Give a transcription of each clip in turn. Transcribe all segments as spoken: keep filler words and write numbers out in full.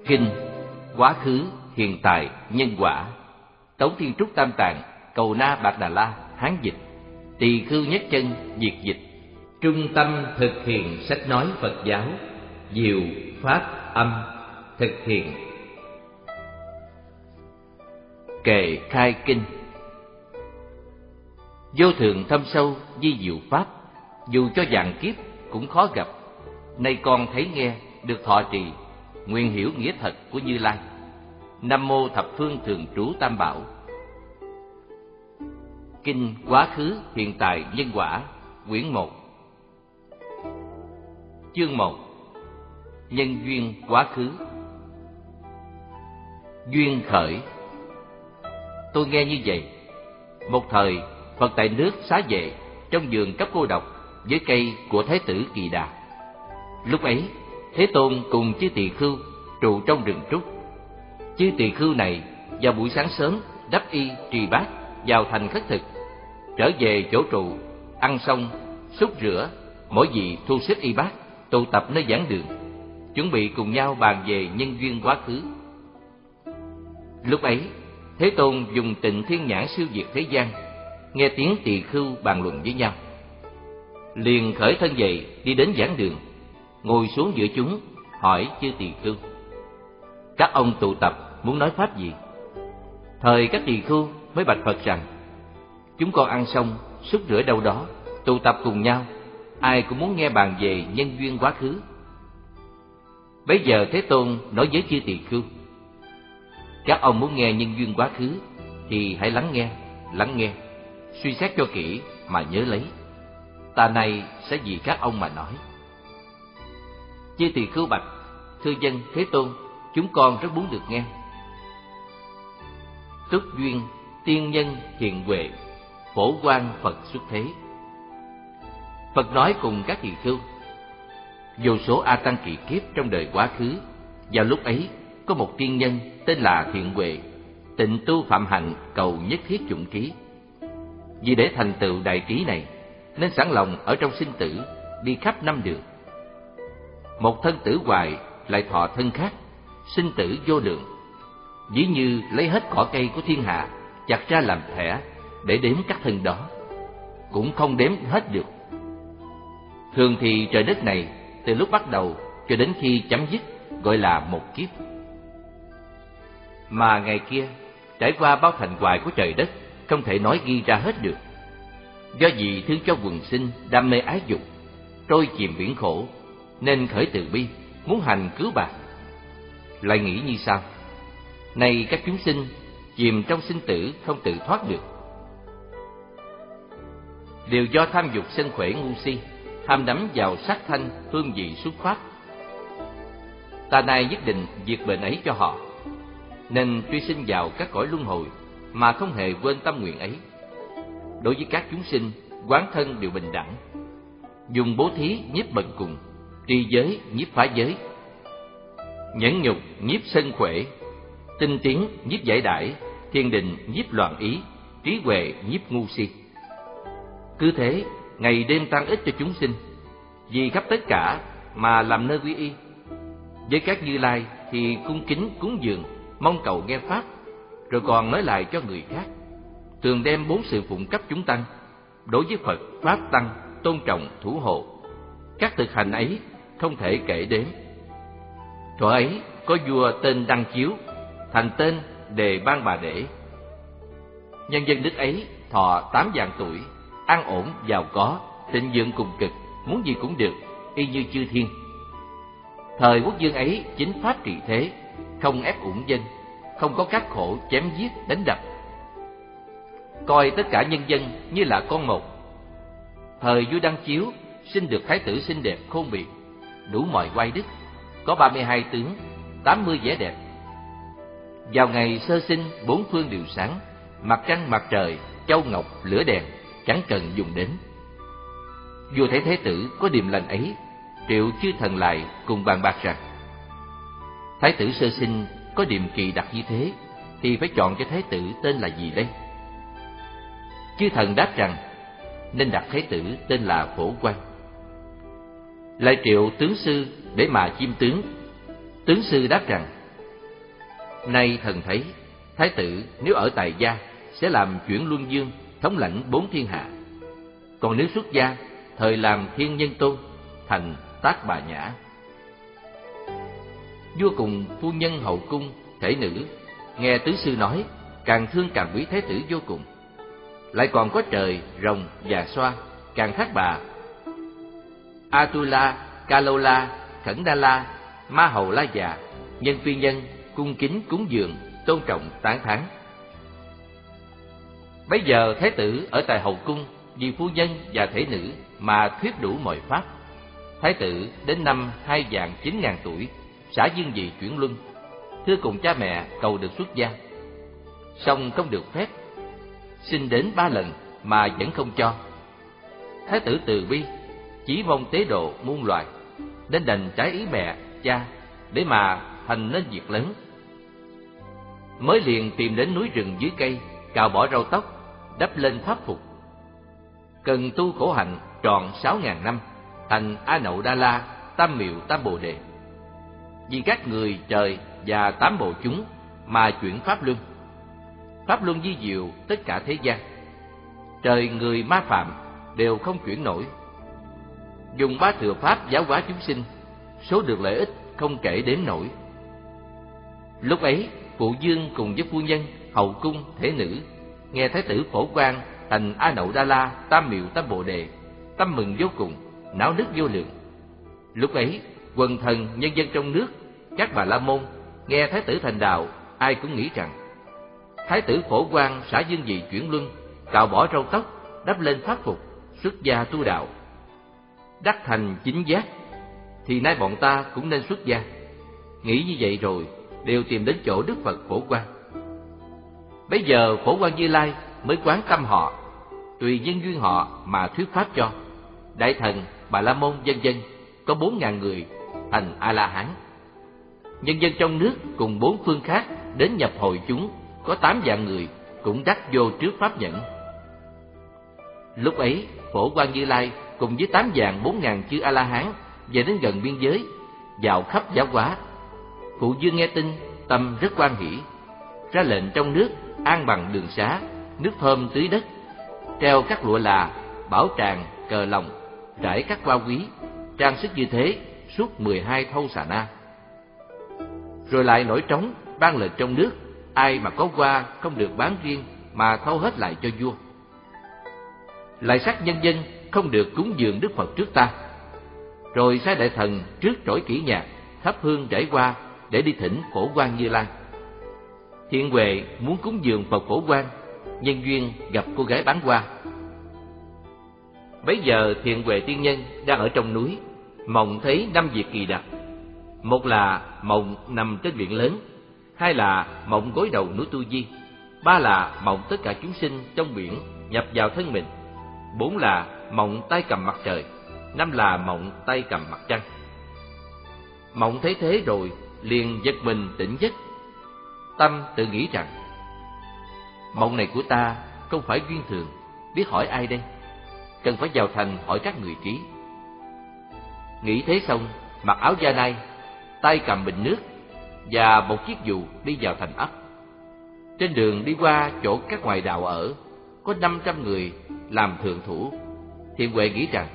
Kinh Quá khứ, hiện tại, nhân quả. Tống Thiên Trúc Tam Tạng, Cầu Na Bạc Đà La, Hán dịch. Tỳ Khưu Nhất Chân, Việt dịch. Trung tâm thực hiện sách nói Phật giáo, diệu pháp âm thực hiện. Kệ khai kinh. Vô thượng thâm sâu di diệu pháp, dù cho vạn kiếp cũng khó gặp. Nay con thấy nghe, được thọ trì, nguyện hiểu nghĩa thật của Như Lai. Nam mô thập phương thường trú Tam Bảo. Kinh Quá khứ, hiện tại, nhân quả, quyển một. Chương một. Nhân duyên quá khứ. Duyên khởi. Tôi nghe như vậy. Một thời, Phật tại nước Xá Vệ, trong vườn cấp cô độc với cây của Thái tử Kỳ Đà. Lúc ấy, Thế Tôn cùng chư tỳ khưu trụ trong rừng trúc. Chư tỳ khưu này vào buổi sáng sớm đắp y trì bát vào thành khất thực, trở về chỗ trụ, ăn xong xúc rửa, mỗi vị thu xếp y bát, tụ tập nơi giảng đường, chuẩn bị cùng nhau bàn về nhân duyên quá khứ. Lúc ấy, Thế Tôn dùng Tịnh Thiên Nhãn siêu diệt thế gian, nghe tiếng tỳ khưu bàn luận với nhau, liền khởi thân dậy đi đến giảng đường, ngồi xuống giữa chúng, hỏi chư tỳ khưu: các ông tụ tập muốn nói pháp gì? Thời các tỳ khưu mới bạch Phật rằng: chúng con ăn xong xúc rửa đâu đó, tụ tập cùng nhau, ai cũng muốn nghe bàn về nhân duyên quá khứ. Bấy giờ Thế Tôn nói với chư tỳ khưu: các ông muốn nghe nhân duyên quá khứ thì hãy lắng nghe, lắng nghe, suy xét cho kỹ mà nhớ lấy. Ta nay sẽ vì các ông mà nói. Chư tỳ khưu bạch: thưa dân Thế Tôn, chúng con rất muốn được nghe. Túc duyên, tiên nhân hiện huệ, phổ quang Phật xuất thế. Phật nói cùng các tỳ khưu: vô số a tăng kỳ kiếp trong đời quá khứ, vào lúc ấy có một tiên nhân tên là Thiện Huệ, tịnh tu phạm hạnh, cầu nhất thiết chủng trí. Vì để thành tựu đại trí này, nên sẵn lòng ở trong sinh tử, đi khắp năm đường. Một thân tử hoài lại thọ thân khác, sinh tử vô lượng. Ví như lấy hết cỏ cây của thiên hạ, chặt ra làm thẻ để đếm các thân đó, cũng không đếm hết được. Thường thì trời đất này từ lúc bắt đầu cho đến khi chấm dứt gọi là một kiếp. Mà ngày kia trải qua bao thành hoại của trời đất, không thể nói ghi ra hết được. Do vì thương cho quần sinh đam mê ái dục, trôi chìm biển khổ, nên khởi từ bi, muốn hành cứu bạc. Lại nghĩ như sau: nay các chúng sinh chìm trong sinh tử không tự thoát được, đều do tham dục sân khỏe ngu si, ham đắm vào sắc thanh hương vị xuất phát. Ta nay nhất định diệt bệnh ấy cho họ, nên truy sinh vào các cõi luân hồi mà không hề quên tâm nguyện ấy. Đối với các chúng sinh, quán thân đều bình đẳng, dùng bố thí nhiếp bần cùng, trì giới nhiếp phá giới, nhẫn nhục nhiếp sân khỏe, tinh tiến nhiếp giải đãi, thiền định nhiếp loạn ý, trí huệ nhiếp ngu si. Cứ thế ngày đêm tăng ích cho chúng sinh, vì khắp tất cả mà làm nơi quy y. Với các Như Lai thì cung kính cúng dường, mong cầu nghe pháp, rồi còn nói lại cho người khác. Thường đem bốn sự phụng cấp chúng tăng, đối với Phật pháp tăng tôn trọng thủ hộ. Các thực hành ấy không thể kể đến. Thuở ấy có vua tên Đăng Chiếu, thành tên Đề Ban Bà Đễ. Nhân dân nước ấy thọ tám vạn tuổi, an ổn giàu có, thịnh vượng cùng cực, muốn gì cũng được, y như chư thiên. Thời quốc vương ấy chính pháp trị thế, không ép uổng dân, không có các khổ chém giết đánh đập, coi tất cả nhân dân như là con một. Thời vua Đăng Chiếu sinh được thái tử xinh đẹp khôn biệt, đủ mọi oai đức, có ba mươi hai tướng, tám mươi vẻ đẹp. Vào ngày sơ sinh bốn phương đều sáng, mặt trăng mặt trời, châu ngọc lửa đèn chẳng cần dùng đến. Vua thấy thế tử có điềm lành ấy, triệu chư thần lại cùng bàn bạc rằng: thái tử sơ sinh có điềm kỳ đặc như thế, thì phải chọn cho thái tử tên là gì đây? Chư thần đáp rằng nên đặt thái tử tên là Phổ Quang. Lại triệu tướng sư để mà chiêm tướng. Tướng sư đáp rằng Nay thần thấy, thái tử nếu ở tại gia sẽ làm chuyển luân dương, thống lãnh bốn thiên hạ. Còn nếu xuất gia, thời làm thiên nhân tôn, thành Tác Bà Nhã. Vua cùng phu nhân hậu cung, thể nữ, nghe tứ sư nói, càng thương càng quý thái tử vô cùng. Lại còn có trời, rồng và xoa, càng thác bà, Atula, Kalola, Khẩn Đa La, Ma Hầu La Già, nhân phi nhân, cung kính cúng dường, tôn trọng tán thán. Bấy giờ thái tử ở tại hậu cung vì phu nhân và thể nữ mà thuyết đủ mọi pháp. Thái tử đến năm hai vạn chín ngàn tuổi, xả dương vị chuyển luân, thưa cùng cha mẹ cầu được xuất gia, song không được phép. Xin đến ba lần mà vẫn không cho. Thái tử từ bi, chỉ mong tế độ muôn loài, nên đành trái ý mẹ cha để mà thành nên việc lớn. Mới liền tìm đến núi rừng dưới cây, cạo bỏ râu tóc, đắp lên pháp phục. Cần tu khổ hạnh tròn sáu ngàn năm, thành A Nậu Đa La, Tam Miệu Tam Bồ Đề. Vì các người trời và tám bộ chúng mà chuyển pháp luân. Pháp luân di diệu tất cả thế gian. Trời người ma phạm đều không chuyển nổi. Dùng bá thừa pháp giáo hóa chúng sinh, số được lợi ích không kể đếm nổi. Lúc ấy, phụ dương cùng với phu nhân, hậu cung, thể nữ, nghe thái tử phổ quang thành A Nậu Đa La, Tam Miệu Tam Bồ Đề, tâm mừng vô cùng, náo nức vô lượng. Lúc ấy, quần thần nhân dân trong nước, các bà la môn nghe thái tử thành đạo, ai cũng nghĩ rằng thái tử phổ quang xả dương vị chuyển luân, cạo bỏ râu tóc, đắp lên pháp phục, xuất gia tu đạo, đắc thành chính giác, thì nay bọn ta cũng nên xuất gia. Nghĩ như vậy rồi, đều tìm đến chỗ Đức Phật Phổ Quang. Bấy giờ Phổ Quang Như Lai mới quán tâm họ, tùy nhân duyên họ mà thuyết pháp cho. Đại thần, bà la môn vân vân có bốn ngàn người thành A La Hán. Nhân dân trong nước cùng bốn phương khác đến nhập hội chúng có tám vạn người cũng đắc vô trước pháp nhẫn. Lúc ấy Phổ Quang Như Lai cùng với tám vạn bốn ngàn chư A La Hán về đến gần biên giới, vào khắp giáo hóa. Phụ dương nghe tin, tâm rất hoan hỷ, ra lệnh trong nước an bằng đường xá, nước thơm tưới đất, treo các lụa là, bảo tràng, cờ lòng, trải các hoa quý, trang sức như thế suốt mười hai thâu xà na. Rồi lại nổi trống ban lệnh trong nước, ai mà có hoa không được bán riêng mà thâu hết lại cho vua. Lại sắc nhân dân không được cúng dường Đức Phật trước ta. Rồi sai đại thần trước trỗi kỹ nhạc, thắp hương rải hoa để đi thỉnh Phổ Quang Như Lai. Thiện Huệ muốn cúng dường Phật Phổ Quang, nhân duyên gặp cô gái bán hoa. Bấy giờ Thiện Huệ tiên nhân đang ở trong núi, mộng thấy năm việc kỳ đặc. Một là mộng nằm trên biển lớn, hai là mộng gối đầu núi Tu Di, ba là mộng tất cả chúng sinh trong biển nhập vào thân mình, bốn là mộng tay cầm mặt trời, năm là mộng tay cầm mặt trăng. Mộng thấy thế rồi liền giật mình tỉnh giấc, tâm tự nghĩ rằng mộng này của ta không phải duyên thường, biết hỏi ai đây? Cần phải vào thành hỏi các người trí. Nghĩ thế xong, mặc áo da nai, tay cầm bình nước và một chiếc dù đi vào thành ấp. Trên đường đi qua chỗ các ngoại đạo ở, có năm trăm người làm thượng thủ. Thiện Huệ nghĩ rằng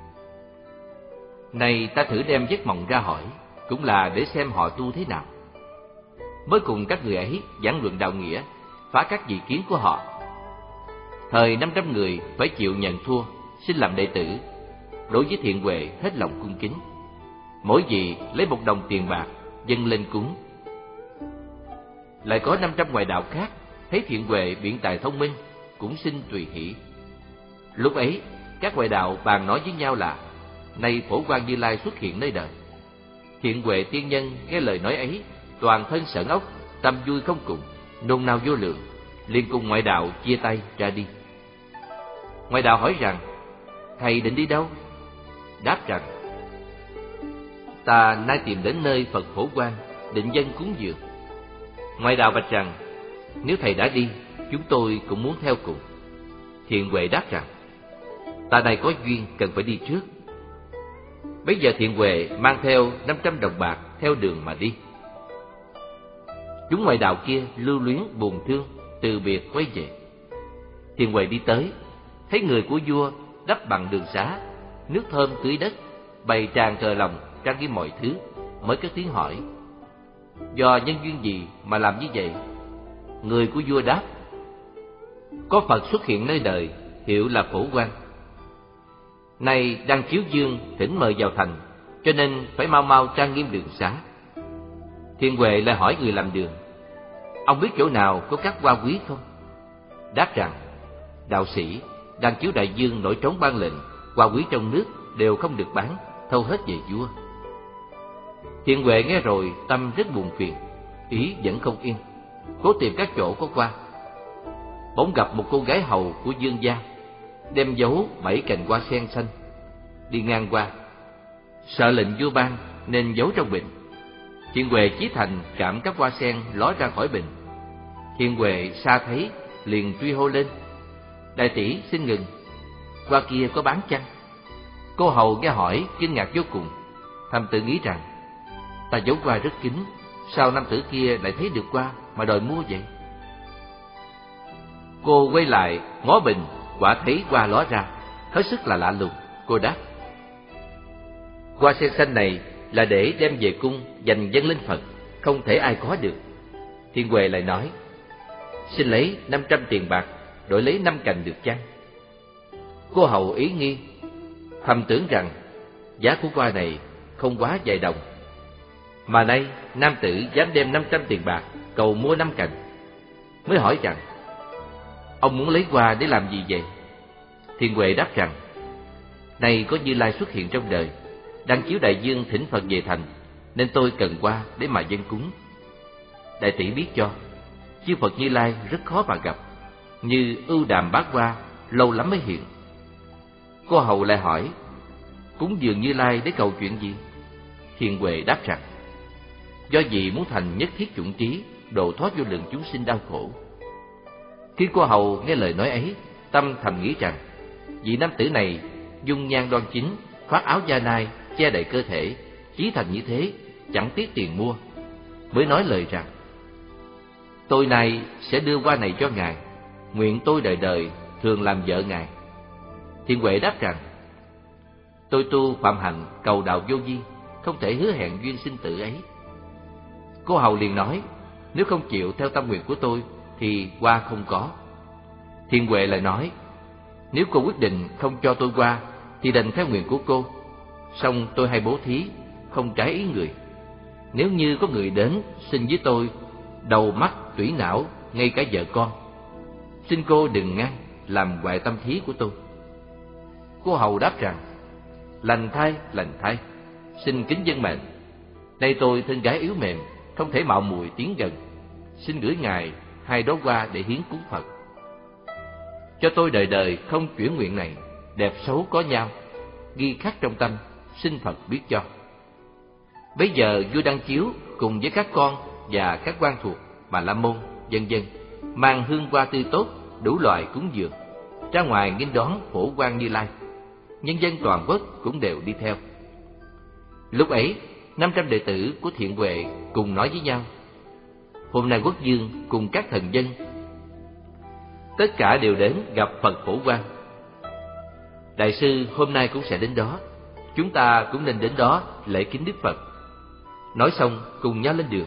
này ta thử đem giấc mộng ra hỏi, cũng là để xem họ tu thế nào. Mới cùng các người ấy giảng luận đạo nghĩa, phá các dị kiến của họ. Thời năm trăm người phải chịu nhận thua, xin làm đệ tử. Đối với Thiện Huệ hết lòng cung kính, mỗi vị lấy một đồng tiền bạc dâng lên cúng. Lại có năm trăm ngoại đạo khác thấy Thiện Huệ biện tài thông minh, cũng xin tùy hỷ. Lúc ấy các ngoại đạo bàn nói với nhau là nay Phổ Quang Như Lai xuất hiện nơi đời. Thiện Huệ tiên nhân nghe lời nói ấy, toàn thân sởn ốc, tâm vui không cùng, nôn nao vô lượng, liền cùng ngoại đạo chia tay ra đi. Ngoại đạo hỏi rằng thầy định đi đâu? Đáp rằng ta nay tìm đến nơi Phật Phổ Quang, định dân cúng dường. Ngoại đạo bạch rằng nếu thầy đã đi, chúng tôi cũng muốn theo cùng. Thiện Huệ đáp rằng ta đây có duyên cần phải đi trước. Bấy giờ Thiện Huệ mang theo năm trăm đồng bạc theo đường mà đi. Chúng ngoại đạo kia lưu luyến buồn thương, từ biệt quay về. Thiền Huệ đi tới, thấy người của vua đắp bằng đường xá, nước thơm tưới đất, bày tràn cờ lòng, trang nghiêm mọi thứ, mới cất tiếng hỏi: do nhân duyên gì mà làm như vậy? Người của vua đáp: có Phật xuất hiện nơi đời, hiệu là Phổ Quang. Nay đang chiếu dương thỉnh mời vào thành, cho nên phải mau mau trang nghiêm đường xá. Thiền Huệ lại hỏi người làm đường: ông biết chỗ nào có các hoa quý không? Đáp rằng: đạo sĩ, đang chiếu đại dương nổi trống ban lệnh, hoa quý trong nước đều không được bán, thâu hết về vua. Thiền Huệ nghe rồi tâm rất buồn phiền, ý vẫn không yên, cố tìm các chỗ có hoa. Bỗng gặp một cô gái hầu của Dương gia đem giấu bảy cành hoa sen xanh, đi ngang qua, sợ lệnh vua ban nên giấu trong bình. Thiền Huệ chí thành cảm các hoa sen ló ra khỏi bình. Thiền Huệ xa thấy liền truy hô lên: đại tỷ xin ngừng, hoa kia có bán chăng? Cô hầu nghe hỏi kinh ngạc vô cùng, thầm tự nghĩ rằng: ta giấu hoa rất kín, sao nam tử kia lại thấy được hoa mà đòi mua vậy? Cô quay lại ngó bình, quả thấy hoa ló ra, hết sức là lạ lùng. Cô đáp: hoa sen xanh này là để đem về cung dành dâng lên Phật, không thể ai có được. Thiền Huệ lại nói: xin lấy năm trăm tiền bạc đổi lấy năm cành được chăng? Cô hầu ý nghi, thầm tưởng rằng giá của hoa này không quá vài đồng, mà nay nam tử dám đem năm trăm tiền bạc cầu mua năm cành, mới hỏi rằng: ông muốn lấy hoa để làm gì vậy? Thiền Huệ đáp rằng: nay có Như Lai xuất hiện trong đời, đang chiếu đại dương thỉnh Phật về thành, nên tôi cần hoa để mà dâng cúng. Đại tỷ biết cho, chư Phật Như Lai rất khó mà gặp, như ưu đàm bát hoa lâu lắm mới hiện. Cô hầu lại hỏi: cúng dường Như Lai để cầu chuyện gì? Thiền Huệ đáp rằng: do gì muốn thành nhất thiết chủng trí, độ thoát vô lượng chúng sinh đau khổ. Khi cô hầu nghe lời nói ấy, tâm thầm nghĩ rằng: vị nam tử này dung nhan đoan chính, khoác áo da nai che đầy cơ thể, chí thành như thế, chẳng tiếc tiền mua, mới nói lời rằng: tôi nay sẽ đưa hoa này cho ngài, nguyện tôi đời đời thường làm vợ ngài. Thiền Huệ đáp rằng: tôi tu phạm hạnh cầu đạo vô vi, không thể hứa hẹn duyên sinh tử ấy. Cô hầu liền nói: nếu không chịu theo tâm nguyện của tôi thì hoa không có. Thiền Huệ lại nói: nếu cô quyết định không cho tôi hoa thì đành theo nguyện của cô, song tôi hay bố thí, không trái ý người. Nếu như có người đến xin với tôi đầu mắt tủy não, ngay cả vợ con, xin cô đừng ngăn làm hoại tâm thí của tôi. Cô hầu đáp rằng: lành thay, lành thay, xin kính dân mệnh. Nay tôi thân gái yếu mềm, không thể mạo muội tiến gần, xin gửi ngài hai đóa hoa để hiến cúng Phật. Cho tôi đời đời không chuyển nguyện này, đẹp xấu có nhau, ghi khắc trong tâm, xin Phật biết cho. Bấy giờ vua Đăng Chiếu cùng với các con và các quan thuộc Bà La Môn, vân vân mang hương hoa tươi tốt, đủ loại cúng dường, ra ngoài nghênh đón Phổ Quang Như Lai. Nhân dân toàn quốc cũng đều đi theo. Lúc ấy, năm trăm đệ tử của Thiền Huệ cùng nói với nhau: hôm nay quốc vương cùng các thần dân tất cả đều đến gặp Phật Phổ Quang. Đại sư hôm nay cũng sẽ đến đó, chúng ta cũng nên đến đó lễ kính Đức Phật. Nói xong cùng nhau lên đường.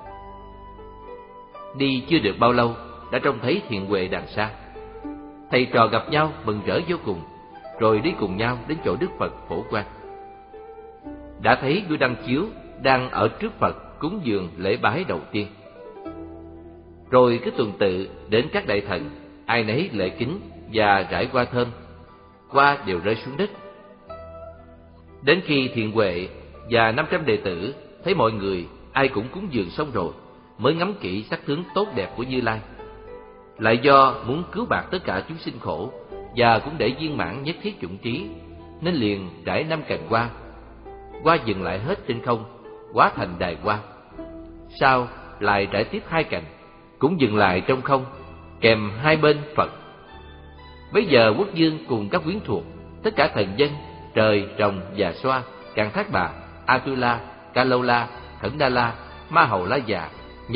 Đi chưa được bao lâu đã trông thấy Thiền Huệ đằng xa. Thầy trò gặp nhau mừng rỡ vô cùng, rồi đi cùng nhau đến chỗ Đức Phật Phổ Quang. Đã thấy vua Đăng Chiếu đang ở trước Phật cúng dường lễ bái đầu tiên. Rồi cứ tuần tự đến các đại thần, ai nấy lễ kính và rải hoa thơm, hoa đều rơi xuống đất. Đến khi Thiền Huệ và năm trăm đệ tử thấy mọi người ai cũng cúng dường xong rồi, mới ngắm kỹ sắc tướng tốt đẹp của Như Lai. Lại do muốn cứu bạc tất cả chúng sinh khổ và cũng để viên mãn nhất thiết chủng trí, nên liền rải năm cành hoa. Hoa dừng lại hết trên không, hóa thành đài hoa. Sau lại rải tiếp hai cành, cũng dừng lại trong không, kèm hai bên Phật. Bấy giờ quốc vương cùng các quyến thuộc, tất cả thần dân, trời, rồng và xoa, Càn Thác Bà, Atula, Ca Lâu La, Khẩn Đa La, Ma Hầu La Già, nhân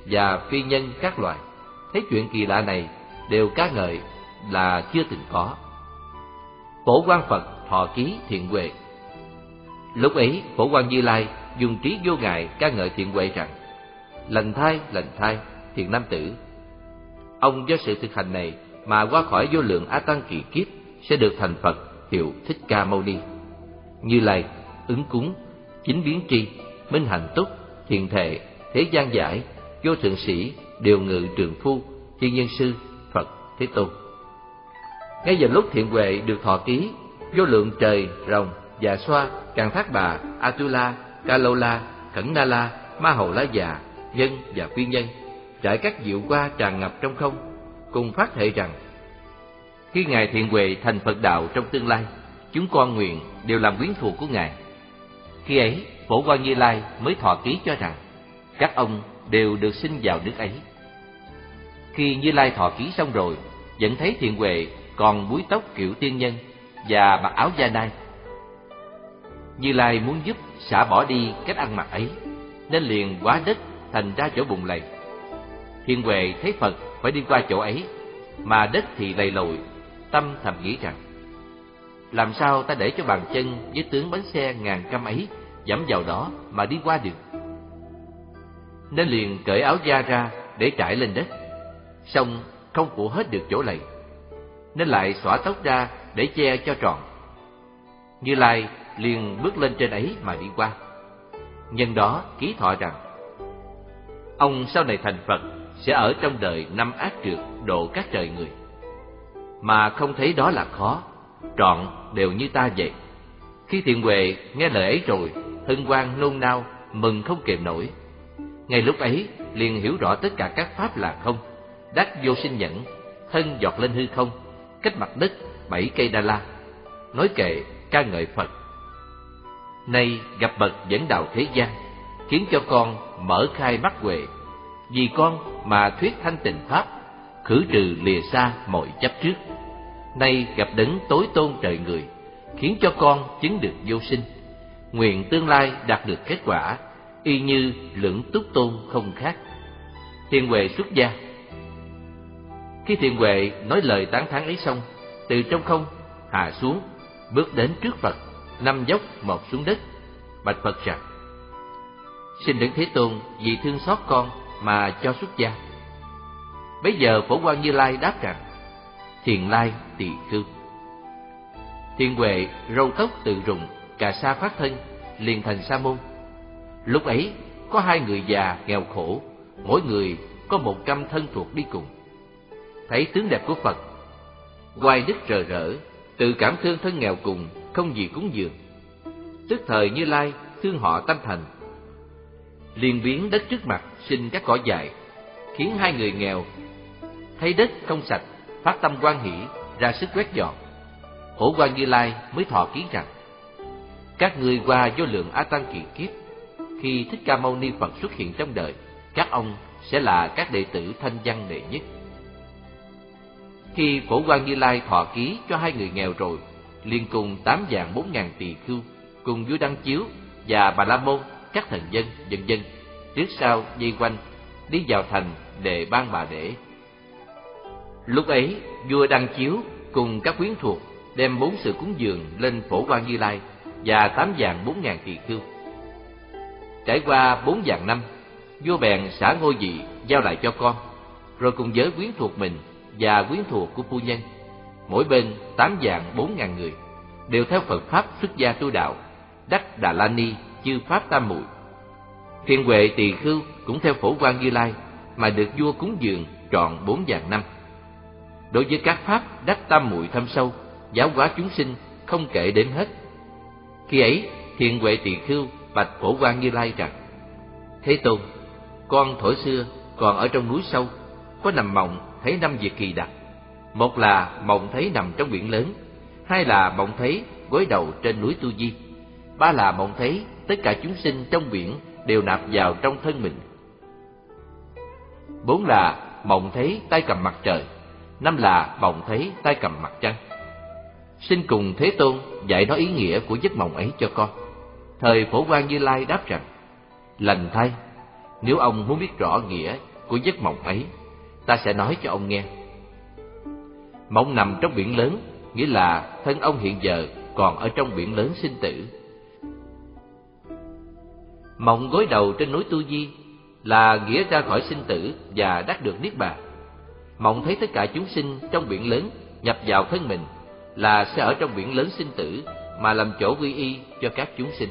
và phi nhân các loài thấy chuyện kỳ lạ này đều ca ngợi là chưa từng có. Phổ Quang Phật thọ ký Thiện Huệ. Lúc ấy Phổ Quang Như Lai dùng trí vô ngại ca ngợi Thiện Huệ rằng: lành thai, lành thai, thiện nam tử. Ông do sự thực hành này mà qua khỏi vô lượng a tăng kỳ kiếp sẽ được thành Phật hiệu Thích Ca Mâu Ni. Như Lai ứng cúng, chính biến tri, minh hạnh túc, thiện thệ, thế gian giải, vô thượng sĩ, điều ngự trường phu, thiên nhân sư, Phật Thế Tôn. Ngay vào lúc Thiện Huệ được thọ ký, vô lượng trời, rồng, Dạ Xoa, Càn Thác Bà, Atula, Ca Lô La, Khẩn Na La, Ma Hầu La Già, nhân và phi nhân trải các diệu qua tràn ngập trong không, cùng phát thệ rằng: khi ngài Thiện Huệ thành Phật đạo trong tương lai, chúng con nguyện đều làm quyến thuộc của ngài. Khi ấy Phổ Quang Như Lai mới thọ ký cho rằng các ông đều được sinh vào nước ấy. Khi Như Lai thọ ký xong rồi, vẫn thấy Thiện Huệ còn búi tóc kiểu tiên nhân và mặc áo da nai. Như Lai muốn giúp xả bỏ đi cách ăn mặc ấy, nên liền hóa đất thành ra chỗ bùn lầy. Thiện Huệ thấy Phật phải đi qua chỗ ấy, mà đất thì lầy lội, tâm thầm nghĩ rằng: làm sao ta để cho bàn chân với tướng bánh xe ngàn căm ấy dẫm vào đó mà đi qua được? Nên liền cởi áo da ra để trải lên đất, song không phủ hết được chỗ lầy, nên lại xõa tóc ra để che cho tròn. Như Lai liền bước lên trên ấy mà đi qua. Nhân đó ký thọ rằng: ông sau này thành Phật sẽ ở trong đời năm ác trượt độ các trời người, mà không thấy đó là khó, trọn đều như ta vậy. Khi Thiện Huệ nghe lời ấy rồi, hân hoan nôn nao, mừng không kềm nổi. Ngay lúc ấy liền hiểu rõ tất cả các pháp là không, đắc vô sinh nhẫn, thân giọt lên hư không, cách mặt đất bảy cây đa la, nói kệ ca ngợi Phật. Nay gặp bậc dẫn đạo thế gian, khiến cho con mở khai mắt huệ, vì con mà thuyết thanh tịnh pháp, khử trừ lìa xa mọi chấp trước. Nay gặp đấng tối tôn trời người, khiến cho con chứng được vô sinh, nguyện tương lai đạt được kết quả, y như lưỡng túc tôn không khác. Thiện Huệ xuất gia. Khi Thiện Huệ nói lời tán thán ấy xong, từ trong không hạ xuống, bước đến trước Phật, năm dốc một xuống đất, bạch Phật rằng: xin Đấng Thế Tôn vì thương xót con mà cho xuất gia. Bấy giờ Phổ Quang Như Lai đáp rằng: Thiện Lai Tỳ Khưu. Thiện Huệ râu tóc tự rụng, cà sa phát thân, liền thành sa môn. Lúc ấy có hai người già nghèo khổ, mỗi người có một trăm thân thuộc đi cùng. Thấy tướng đẹp của Phật, oai đức rờ rỡ, tự cảm thương thân nghèo cùng, không gì cúng dường. Tức thời Như Lai thương họ tâm thành, liền biến đất trước mặt sinh các cỏ dại, khiến hai người nghèo thấy đất không sạch, phát tâm hoan hỷ, ra sức quét dọn. Phổ Quang Như Lai mới thọ ký rằng: các ngươi qua vô lượng a tăng kỳ kiếp, khi Thích Ca Mâu Ni Phật xuất hiện trong đời, các ông sẽ là các đệ tử thanh văn đệ nhất. Khi Phổ Quang Như Lai thọ ký cho hai người nghèo rồi, liền cùng tám vạn bốn ngàn tỳ khưu, cùng vua Đăng Chiếu và Bà La Môn, các thần dân, vân vân, trước sau vây quanh, đi vào thành để ban bà để. Lúc ấy vua Đăng Chiếu cùng các quyến thuộc đem bốn sự cúng dường lên Phổ Quang Như Lai và tám vạn bốn ngàn tỳ khưu. Trải qua bốn vạn năm, vua bèn xả ngôi vị giao lại cho con, rồi cùng với quyến thuộc mình và quyến thuộc của phu nhân, mỗi bên tám vạn bốn ngàn người, đều theo Phật pháp xuất gia tu đạo, đắc Đà La Ni chư pháp tam muội. Thiện Huệ tỳ khưu cũng theo Phổ Quang Như Lai mà được vua cúng dường trọn bốn vạn năm. Đối với các pháp đắc tam muội thâm sâu, giáo hóa chúng sinh không kể đến hết. Khi ấy Thiện Huệ tỳ khưu bạch Phổ Quang Như Lai rằng: Thế Tôn, con thuở xưa còn ở trong núi sâu, có nằm mộng thấy năm việc kỳ đặc. Một là mộng thấy nằm trong biển lớn, hai là mộng thấy gối đầu trên núi Tu Di, ba là mộng thấy tất cả chúng sinh trong biển đều nạp vào trong thân mình, bốn là mộng thấy tay cầm mặt trời, năm là mộng thấy tay cầm mặt trăng. Xin cùng Thế Tôn dạy nói ý nghĩa của giấc mộng ấy cho con. Thời Phổ Quang Như Lai đáp rằng: lành thay, nếu ông muốn biết rõ nghĩa của giấc mộng ấy, ta sẽ nói cho ông nghe. Mộng nằm trong biển lớn, nghĩa là thân ông hiện giờ còn ở trong biển lớn sinh tử. Mộng gối đầu trên núi Tu Di là nghĩa ra khỏi sinh tử và đắc được niết bàn. Mộng thấy tất cả chúng sinh trong biển lớn nhập vào thân mình là sẽ ở trong biển lớn sinh tử mà làm chỗ quy y cho các chúng sinh.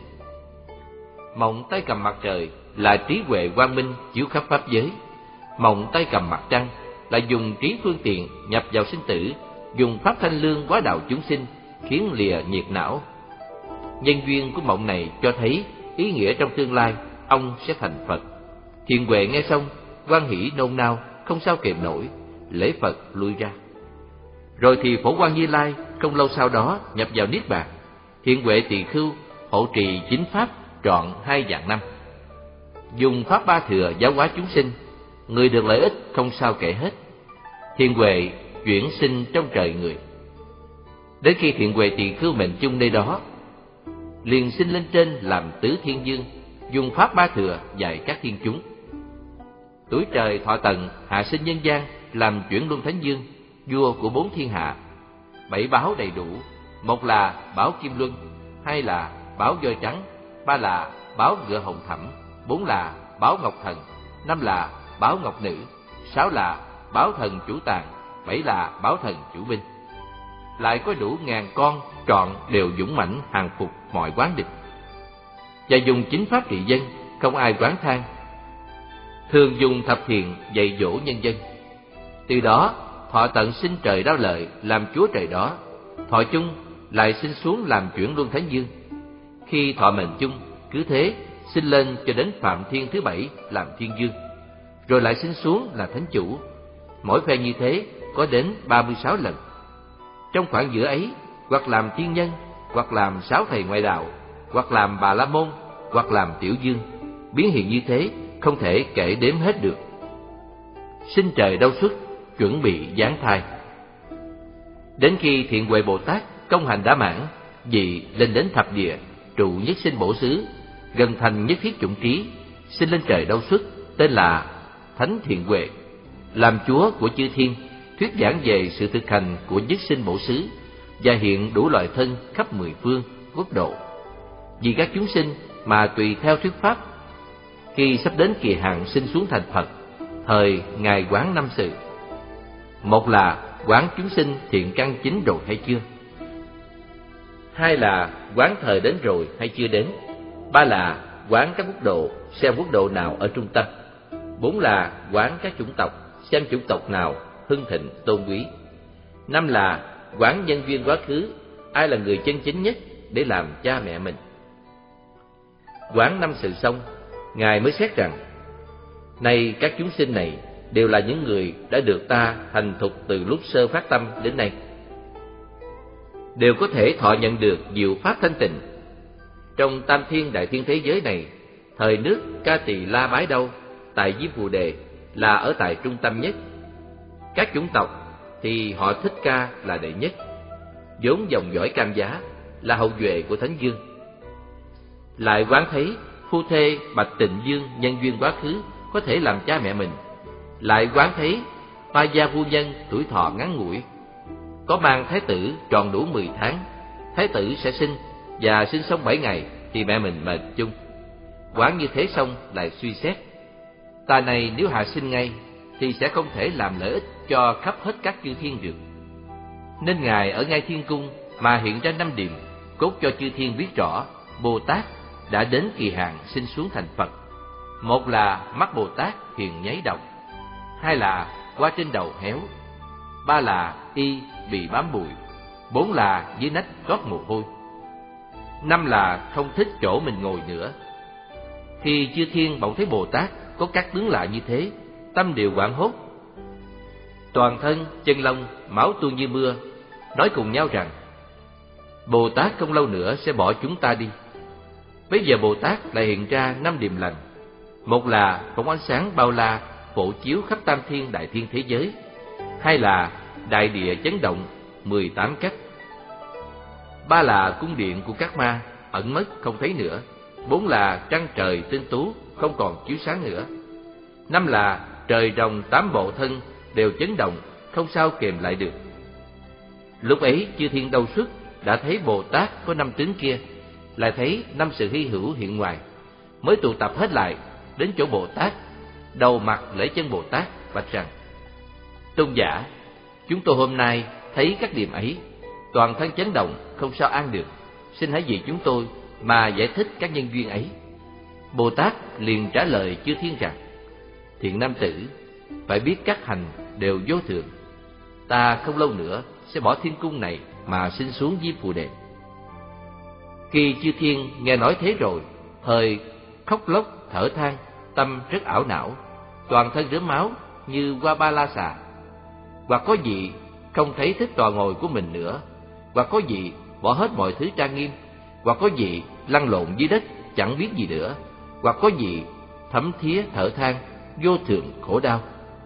Mộng tay cầm mặt trời là trí huệ quang minh chiếu khắp pháp giới. Mộng tay cầm mặt trăng là dùng trí phương tiện nhập vào sinh tử, dùng pháp thanh lương hóa đạo chúng sinh, khiến lìa nhiệt não. Nhân duyên của mộng này cho thấy ý nghĩa trong tương lai ông sẽ thành Phật. Thiện huệ nghe xong, hoan hỷ nôn nao, không sao kềm nổi, lễ Phật lui ra. Rồi thì Phổ Quang Như Lai không lâu sau đó nhập vào niết bàn. Thiện huệ tỳ khưu hộ trì chính pháp trọn hai vạn năm, dùng pháp ba thừa giáo hóa chúng sinh, người được lợi ích không sao kể hết. Thiện huệ chuyển sinh trong trời người. Đến khi thiện huệ tỳ khưu mệnh chung nơi đó, liền sinh lên trên làm tứ thiên dương, dùng pháp ba thừa dạy các thiên chúng. Tuổi trời thọ tận hạ sinh nhân gian, làm chuyển luân thánh dương, vua của bốn thiên hạ. Bảy báo đầy đủ: một là báo kim luân, hai là báo voi trắng, ba là báo ngựa hồng thẳm, bốn là báo ngọc thần, năm là báo ngọc nữ, sáu là báo thần chủ tàn, bảy là báo thần chủ binh. Lại có đủ ngàn con trọn đều dũng mãnh hàng phục mọi quán địch, và dùng chính pháp trị dân, không ai oán than. Thường dùng thập thiện dạy dỗ nhân dân. Từ đó thọ tận sinh trời Đao Lợi làm chúa trời đó, thọ chung lại sinh xuống làm chuyển luân thánh dương. Khi thọ mệnh chung, cứ thế sinh lên cho đến Phạm Thiên thứ bảy làm thiên dương, rồi lại sinh xuống là thánh chủ. Mỗi phe như thế có đến ba mươi sáu lần. Trong khoảng giữa ấy, hoặc làm thiên nhân, hoặc làm sáu thầy ngoại đạo, hoặc làm Bà La Môn, hoặc làm tiểu dương, biến hiện như thế không thể kể đếm hết được. Sinh trời Đau Xuất, chuẩn bị giáng thai. Đến khi Thiện Huệ Bồ Tát công hành đã mãn, vị lên đến thập địa, trụ nhất sinh bổ xứ, gần thành nhất thiết chủng trí, sinh lên trời Đau Xuất, tên là Thánh Thiện Huệ, làm chúa của chư thiên, thuyết giảng về sự thực hành của nhất sinh bổ xứ, và hiện đủ loại thân khắp mười phương quốc độ, vì các chúng sinh mà tùy theo thuyết pháp. Khi sắp đến kỳ hạn sinh xuống thành Phật, thời ngài quán năm sự: một là quán chúng sinh thiện căn chín rồi hay chưa, hai là quán thời đến rồi hay chưa đến, ba là quán các quốc độ xem quốc độ nào ở trung tâm, bốn là quán các chủng tộc xem chủng tộc nào hưng thịnh tôn quý, năm là quán nhân duyên quá khứ, ai là người chân chính nhất để làm cha mẹ mình. Quán năm sự xong, ngài mới xét rằng: nay các chúng sinh này đều là những người đã được ta thành thục từ lúc sơ phát tâm đến nay, đều có thể thọ nhận được diệu pháp thanh tịnh. Trong tam thiên đại thiên thế giới này, thời nước Ca Tỳ La Bái Đâu tại Diêm Phù Đề là ở tại trung tâm nhất. Các chủng tộc thì họ Thích Ca là đệ nhất, vốn dòng dõi Cam Giá, là hậu duệ của Thánh Dương. Lại quán thấy phu thê Bạch Tịnh Dương nhân duyên quá khứ có thể làm cha mẹ mình. Lại quán thấy Hoa Gia phu nhân tuổi thọ ngắn ngủi, có mang thái tử tròn đủ mười tháng, thái tử sẽ sinh, và sinh xong bảy ngày thì mẹ mình mệt chung. Quán như thế xong lại suy xét: ta này nếu hạ sinh ngay thì sẽ không thể làm lợi ích cho khắp hết các chư thiên được. Nên ngài ở ngay thiên cung mà hiện ra năm điềm, cốt cho chư thiên biết rõ Bồ Tát đã đến kỳ hạn sinh xuống thành Phật. Một là mắt Bồ Tát hiện nháy đồng, hai là qua trên đầu héo, ba là y bị bám bụi, bốn là dưới nách toát mồ hôi, năm là không thích chỗ mình ngồi nữa. Khi chư thiên bỗng thấy Bồ Tát có các tướng lạ như thế, tâm đều hoảng hốt, toàn thân chân lông máu tuôn như mưa, nói cùng nhau rằng: Bồ Tát không lâu nữa sẽ bỏ chúng ta đi. Bây giờ Bồ Tát lại hiện ra năm điềm lành: một là phóng ánh sáng bao la phổ chiếu khắp tam thiên đại thiên thế giới, hai là đại địa chấn động mười tám cách, ba là cung điện của các ma ẩn mất không thấy nữa, bốn là trăng trời tinh tú không còn chiếu sáng nữa, năm là trời rồng tám bộ thân đều chấn động, không sao kềm lại được. Lúc ấy chư thiên đâu xuất đã thấy Bồ Tát có năm tướng kia, lại thấy năm sự hy hữu hiện ngoài, mới tụ tập hết lại đến chỗ Bồ Tát, đầu mặt lễ chân Bồ Tát, bạch rằng: Tôn giả, chúng tôi hôm nay thấy các điểm ấy, toàn thân chấn động, không sao an được. Xin hãy vì chúng tôi mà giải thích các nhân duyên ấy. Bồ Tát liền trả lời chư thiên rằng: Thiện nam tử, phải biết các hành đều vô thường. Ta không lâu nữa sẽ bỏ thiên cung này mà sinh xuống Diêm Phù Đề. Khi chư thiên nghe nói thế rồi, thời khóc lóc thở than, tâm rất ảo não, toàn thân rớm máu như qua ba la xà. Hoặc có vị không thấy thích tòa ngồi của mình nữa, hoặc có vị bỏ hết mọi thứ trang nghiêm, hoặc có vị lăn lộn dưới đất chẳng biết gì nữa, hoặc có vị thấm thía thở than vô thường khổ đau.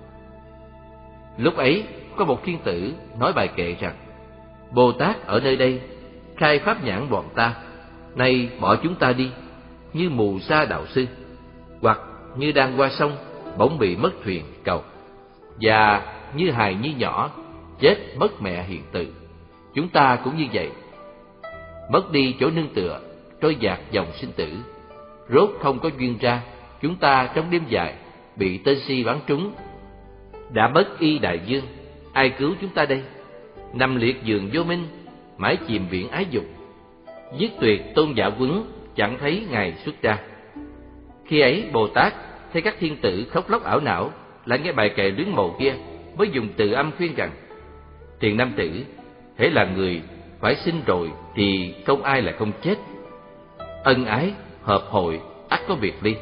Lúc ấy có một thiên tử nói bài kệ rằng: Bồ Tát ở nơi đây khai pháp nhãn bọn ta, nay bỏ chúng ta đi, như mù sa đạo sư, hoặc như đang qua sông bỗng bị mất thuyền cầu, và như hài nhi nhỏ chết mất mẹ hiền từ. Chúng ta cũng như vậy, mất đi chỗ nương tựa, trôi dạt dòng sinh tử. Rốt không có duyên ra, chúng ta trong đêm dài bị tên si bắn trúng, đã mất y đại dương. Ai cứu chúng ta đây? Nằm liệt giường vô minh, mãi chìm biển ái dục. Giết tuyệt tôn giả quấn, chẳng thấy ngài xuất ra. Khi ấy Bồ Tát thấy các thiên tử khóc lóc ảo não, lại nghe bài kệ luyến mộ kia, mới dùng từ âm khuyên rằng: Thiện nam tử, hễ là người phải sinh rồi thì không ai là không chết. Ân ái hợp hội ắt có biệt ly.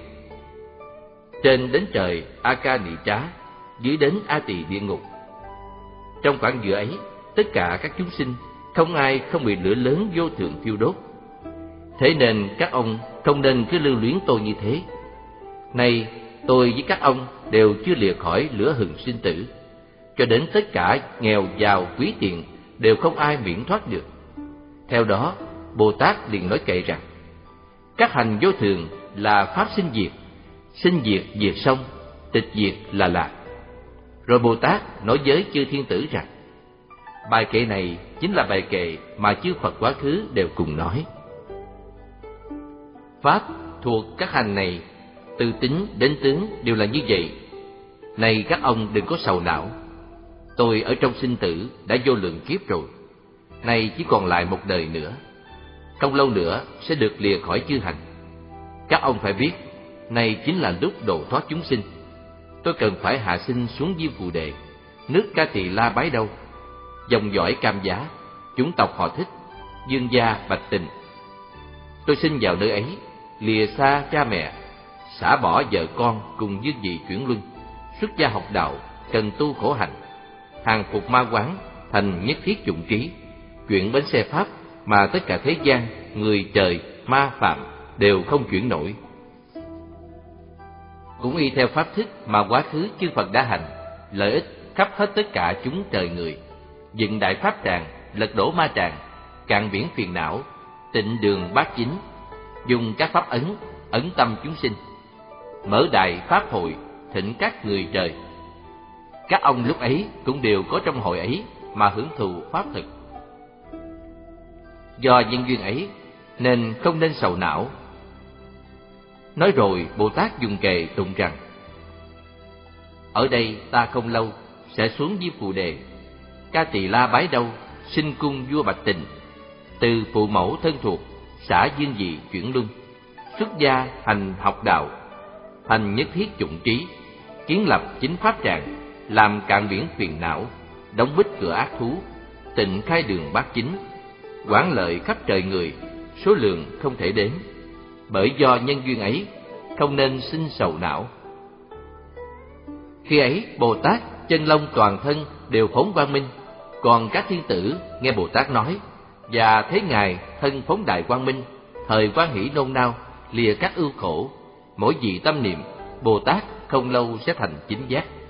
Trên đến trời A Ca Nị Trá, dưới đến A Tỳ địa ngục. Trong khoảng giữa ấy, tất cả các chúng sinh không ai không bị lửa lớn vô thường thiêu đốt. Thế nên các ông không nên cứ lưu luyến tôi như thế. Nay tôi với các ông đều chưa lìa khỏi lửa hừng sinh tử, cho đến tất cả nghèo giàu quý tiền đều không ai miễn thoát được. Theo đó Bồ Tát liền nói kệ rằng: Các hành vô thường là pháp sinh diệt, sinh diệt diệt xong, tịch diệt là lạc. Rồi Bồ Tát nói với chư thiên tử rằng: Bài kệ này chính là bài kệ mà chư Phật quá khứ đều cùng nói. Pháp thuộc các hành này, từ tính đến tướng đều là như vậy. Này các ông đừng có sầu não. Tôi ở trong sinh tử đã vô lượng kiếp rồi, nay chỉ còn lại một đời nữa, không lâu nữa sẽ được lìa khỏi chư hành. Các ông phải biết, nay chính là lúc độ thoát chúng sinh. Tôi cần phải hạ sinh xuống Diêm Phù Đề, nước Ca Tỳ La Bái Đâu, dòng dõi Cam Giá, chủng tộc họ Thích, Dương gia Bạch Tình. Tôi sinh vào nơi ấy, lìa xa cha mẹ, xả bỏ vợ con cùng dương vị chuyển luân, xuất gia học đạo, cần tu khổ hạnh, hàng phục ma quán, thành nhất thiết dụng trí, chuyển bánh xe pháp mà tất cả thế gian, người trời, ma phạm đều không chuyển nổi. Cũng y theo pháp thức mà quá khứ chư Phật đã hành, lợi ích khắp hết tất cả chúng trời người, dựng đại pháp tràng, lật đổ ma tràng, cạn biển phiền não, tịnh đường bát chính, dùng các pháp ấn ấn tâm chúng sinh, mở đại pháp hội, thỉnh các người trời. Các ông lúc ấy cũng đều có trong hội ấy mà hưởng thụ pháp thực. Do nhân duyên ấy nên không nên sầu não. Nói rồi Bồ Tát dùng kệ tụng rằng: Ở đây ta không lâu sẽ xuống Diêm Phù Đề, Ca Tỳ La Bái Đâu, sinh cung vua Bạch Tình, từ phụ mẫu thân thuộc, xả dương vị chuyển luân, xuất gia hành học đạo, thành nhất thiết dụng trí, kiến lập chính pháp tràng, làm cạn biển phiền não, đóng bích cửa ác thú, tịnh khai đường bát chính, quảng lợi khắp trời người, số lượng không thể đếm. Bởi do nhân duyên ấy, không nên sinh sầu não. Khi ấy Bồ Tát chân lông toàn thân đều phóng quang minh, còn các thiên tử nghe Bồ Tát nói và thấy ngài thân phóng đại quang minh, thời hoan hỷ nôn nao, lìa các ưu khổ, mỗi vị tâm niệm Bồ Tát không lâu sẽ thành chính giác.